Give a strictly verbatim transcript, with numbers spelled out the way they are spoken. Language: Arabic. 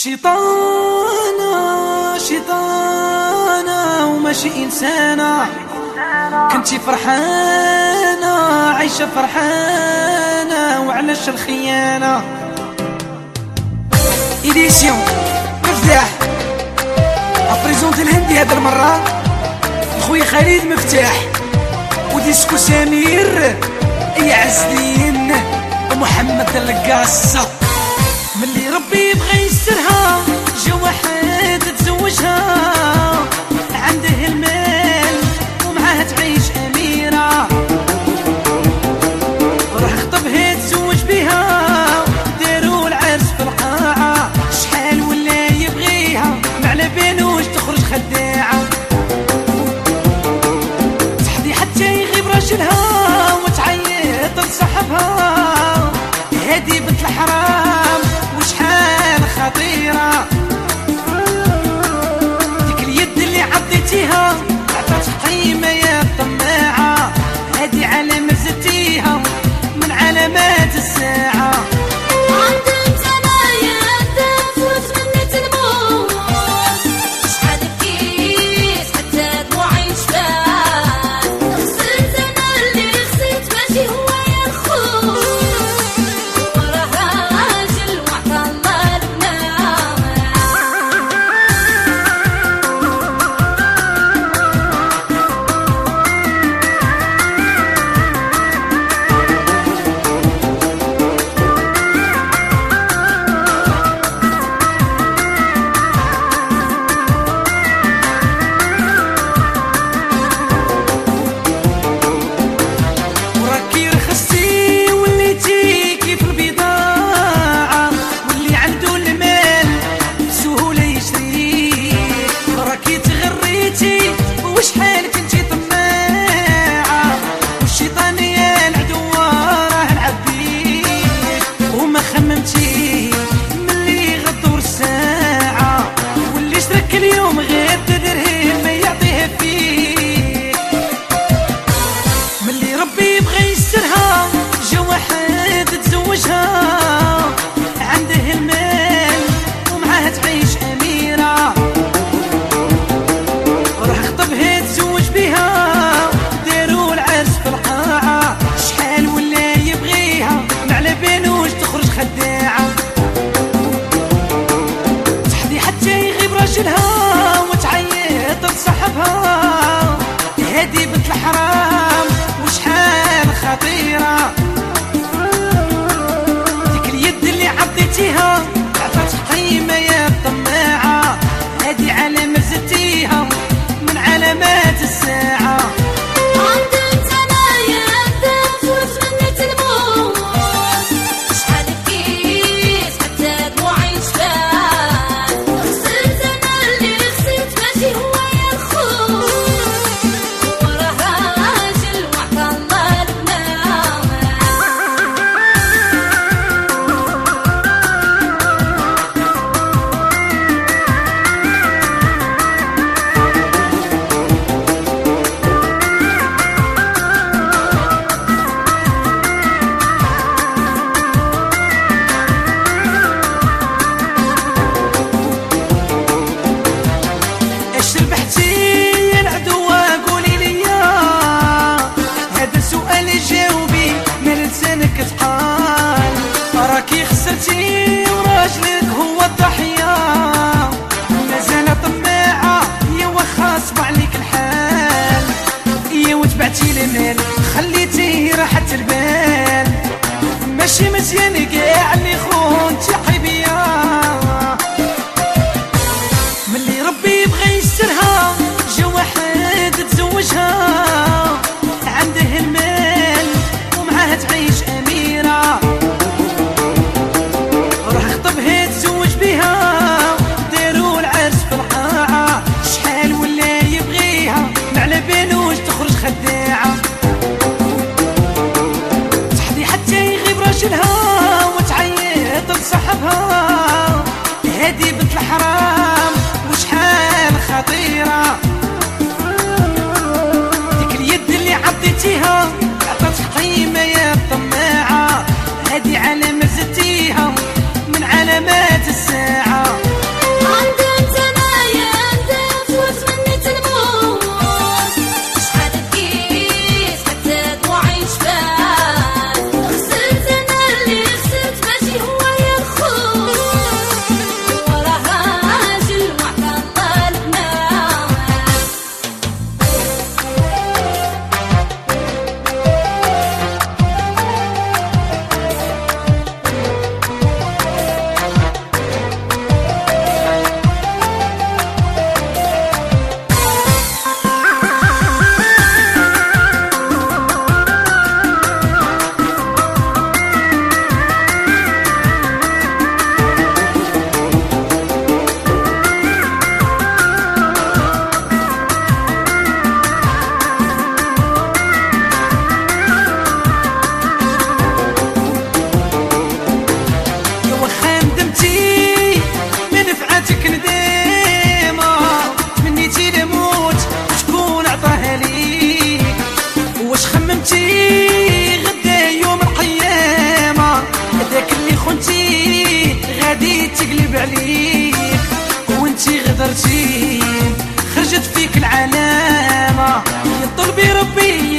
شيطانة شيطانة وماشي إنسانة، كنتي فرحانة عايشة فرحانة وعلاش الخيانة. إديسيون مفتاح أبريزونتي الهندي هاد المرة خويا خالد مفتاح وديسكو سمير يا عزلين ومحمد القاصة. ملي ربي بغى يسرها جا واحد تزوجها عنده المال ومعاه تعيش أميرة، راح خطبها تزوج بيها داروا العرس في القاعة. شحال ولا يبغيها معلا بالوش تخرج خداعة، تحدي حتى يغيب راجلها وتعيط لصاحبها هادي بنت الحرام وشحال خطيرة. ديك اليد اللي عضيتيها عطات قيمة يا طماعة، هادي علامة زدتيها من علامات الساعة. وشحال كنتي طماعة والشيطان يا العدو راه لعب بيك وما خممتي ملي غدور الساعة، واللي شرك اليوم غير درهم ما يعطيه فيك. ملي ربي بغى يسرها جا واحد تزوجها عنده المال ومعاه تعيش أميرة، تزوج بيها داروا العرس في القاعة. شحال ولا يبغيها معلا بالوش تخرج خداعة، تحدي حتى يغيب راجلها وتعيط لصاحبها هادي بنت الحرام وشحال خطيرة. ديك اليد اللي عضيتيها عطات قيمة يا طماعة، هادي علامة زدتيها من علامات الساعة. شحال بكيت حتى دموعي شفات، غسلت انا اللي يقلب عليك وانتي غدرتي خرجت فيك العلامة. يا طلبي ربي